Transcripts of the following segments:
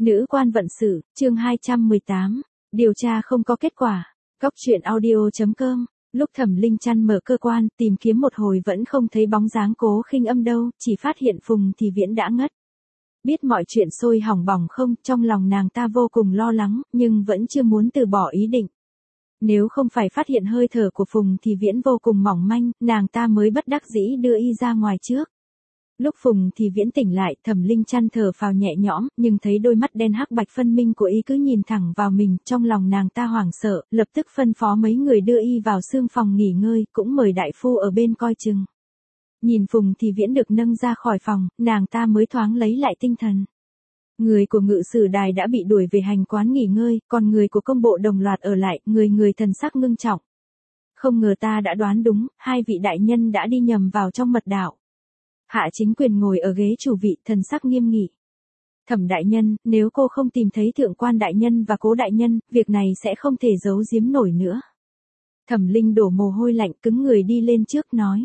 Nữ quan vận sự, chương 218. Điều tra không có kết quả. Góc truyện audio.com. Lúc Thẩm Linh Trăn mở cơ quan, tìm kiếm một hồi vẫn không thấy bóng dáng Cố Khinh Âm đâu, chỉ phát hiện Phùng Thì Viễn đã ngất. Biết mọi chuyện sôi hỏng bỏng không, trong lòng nàng ta vô cùng lo lắng, nhưng vẫn chưa muốn từ bỏ ý định. Nếu không phải phát hiện hơi thở của Phùng Thì Viễn vô cùng mỏng manh, nàng ta mới bất đắc dĩ đưa y ra ngoài trước. Lúc Phùng Thì Viễn tỉnh lại, Thẩm Linh Trăn thở phào nhẹ nhõm, nhưng thấy đôi mắt đen hắc bạch phân minh của y cứ nhìn thẳng vào mình, trong lòng nàng ta hoảng sợ, lập tức phân phó mấy người đưa y vào xương phòng nghỉ ngơi, cũng mời đại phu ở bên coi chừng. Nhìn Phùng Thì Viễn được nâng ra khỏi phòng, nàng ta mới thoáng lấy lại tinh thần. Người của Ngự Sử Đài đã bị đuổi về hành quán nghỉ ngơi, còn người của công bộ đồng loạt ở lại, người thần sắc ngưng trọng. Không ngờ ta đã đoán đúng, hai vị đại nhân đã đi nhầm vào trong mật đạo. Hạ Chính Quyền ngồi ở ghế chủ vị, thần sắc nghiêm nghị. Thẩm đại nhân, nếu cô không tìm thấy thượng quan đại nhân và Cố đại nhân, việc này sẽ không thể giấu giếm nổi nữa. Thẩm Linh đổ mồ hôi lạnh, cứng người đi lên trước nói.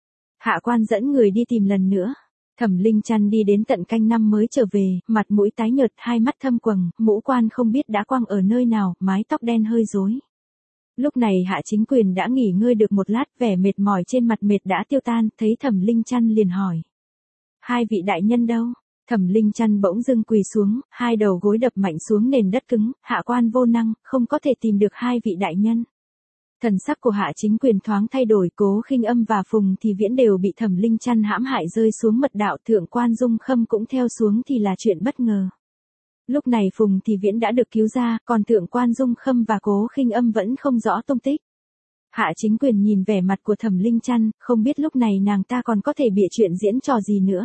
Hạ quan dẫn người đi tìm lần nữa. Thẩm Linh Trăn đi đến tận canh năm mới trở về, mặt mũi tái nhợt, hai mắt thâm quầng, mũ quan không biết đã quăng ở nơi nào, mái tóc đen hơi rối. Lúc này Hạ Chính Quyền đã nghỉ ngơi được một lát, vẻ mệt mỏi trên mặt mệt đã tiêu tan, thấy Thẩm Linh Trăn liền hỏi. Hai vị đại nhân đâu? Thẩm Linh Trăn bỗng dưng quỳ xuống, hai đầu gối đập mạnh xuống nền đất cứng, hạ quan vô năng, không có thể tìm được hai vị đại nhân. Thần sắc của Hạ Chính Quyền thoáng thay đổi, Cố Khinh Âm và Phùng Thì Viễn đều bị Thẩm Linh Trăn hãm hại rơi xuống mật đạo, thượng quan Dung Khâm cũng theo xuống thì là chuyện bất ngờ. Lúc này Phùng Thì Viễn đã được cứu ra, còn thượng quan Dung Khâm và Cố Khinh Âm vẫn không rõ tung tích. Hạ Chính Quyền nhìn vẻ mặt của Thẩm Linh Trăn, không biết lúc này nàng ta còn có thể bịa chuyện diễn trò gì nữa.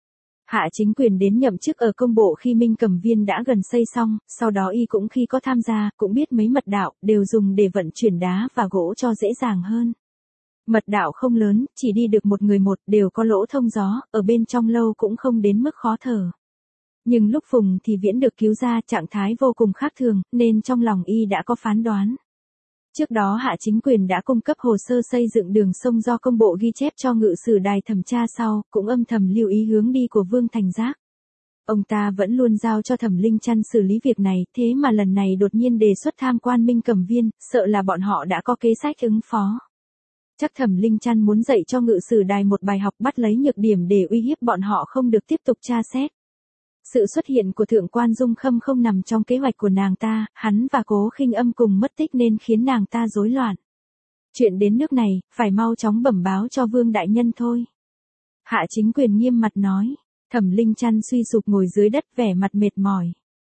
Hạ Chính Quyền đến nhậm chức ở công bộ khi Minh Cẩm Viên đã gần xây xong, sau đó y cũng khi có tham gia, cũng biết mấy mật đạo, đều dùng để vận chuyển đá và gỗ cho dễ dàng hơn. Mật đạo không lớn, chỉ đi được một người một, đều có lỗ thông gió, ở bên trong lâu cũng không đến mức khó thở. Nhưng lúc Phùng Thì Viễn được cứu ra, trạng thái vô cùng khác thường, nên trong lòng y đã có phán đoán. Trước đó Hạ Chính Quyền đã cung cấp hồ sơ xây dựng đường sông do công bộ ghi chép cho Ngự Sử Đài thẩm tra sau, cũng âm thầm lưu ý hướng đi của Vương Thành Giác. Ông ta vẫn luôn giao cho Thẩm Linh Trăn xử lý việc này, thế mà lần này đột nhiên đề xuất tham quan Minh Cẩm Viên, sợ là bọn họ đã có kế sách ứng phó. Chắc Thẩm Linh Trăn muốn dạy cho Ngự Sử Đài một bài học, bắt lấy nhược điểm để uy hiếp bọn họ không được tiếp tục tra xét. Sự xuất hiện của thượng quan Dung Khâm không nằm trong kế hoạch của nàng ta, hắn và Cố Khinh Âm cùng mất tích nên khiến nàng ta rối loạn. Chuyện đến nước này, phải mau chóng bẩm báo cho Vương đại nhân thôi. Hạ Chính Quyền nghiêm mặt nói. Thẩm Linh Trăn suy sụp ngồi dưới đất, vẻ mặt mệt mỏi.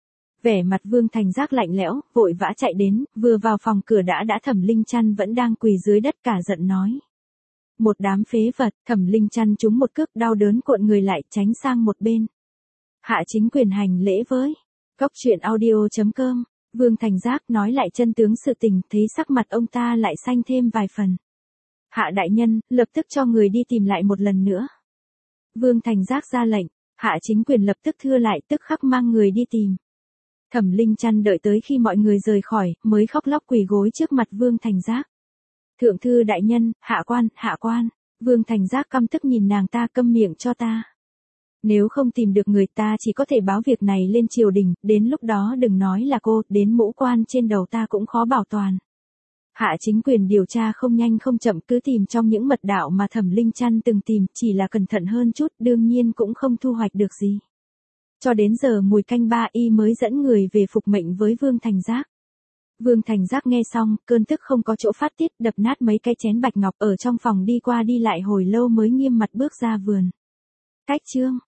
Vẻ mặt Vương Thành Giác lạnh lẽo, vội vã chạy đến, vừa vào phòng cửa đã Thẩm Linh Trăn vẫn đang quỳ dưới đất cả giận nói. Một đám phế vật. Thẩm Linh Trăn trúng một cước, đau đớn cuộn người lại, tránh sang một bên. Hạ Chính Quyền hành lễ với. Góc truyện audio.com. Vương Thành Giác nói lại chân tướng sự tình, thấy sắc mặt ông ta lại xanh thêm vài phần. Hạ đại nhân, lập tức cho người đi tìm lại một lần nữa. Vương Thành Giác ra lệnh, Hạ Chính Quyền lập tức thưa lại, tức khắc mang người đi tìm. Thẩm Linh Trăn đợi tới khi mọi người rời khỏi, mới khóc lóc quỳ gối trước mặt Vương Thành Giác. Thượng thư đại nhân, hạ quan. Vương Thành Giác căm tức nhìn nàng ta, câm miệng cho ta. Nếu không tìm được người ta chỉ có thể báo việc này lên triều đình, đến lúc đó đừng nói là cô, đến mũ quan trên đầu ta cũng khó bảo toàn. Hạ Chính Quyền điều tra không nhanh không chậm, cứ tìm trong những mật đạo mà Thẩm Linh Trăn từng tìm, chỉ là cẩn thận hơn chút, đương nhiên cũng không thu hoạch được gì. Cho đến giờ mùi canh ba y mới dẫn người về phục mệnh với Vương Thành Giác. Vương Thành Giác nghe xong, cơn tức không có chỗ phát tiết, đập nát mấy cái chén bạch ngọc ở trong phòng, đi qua đi lại hồi lâu mới nghiêm mặt bước ra vườn. Cách chương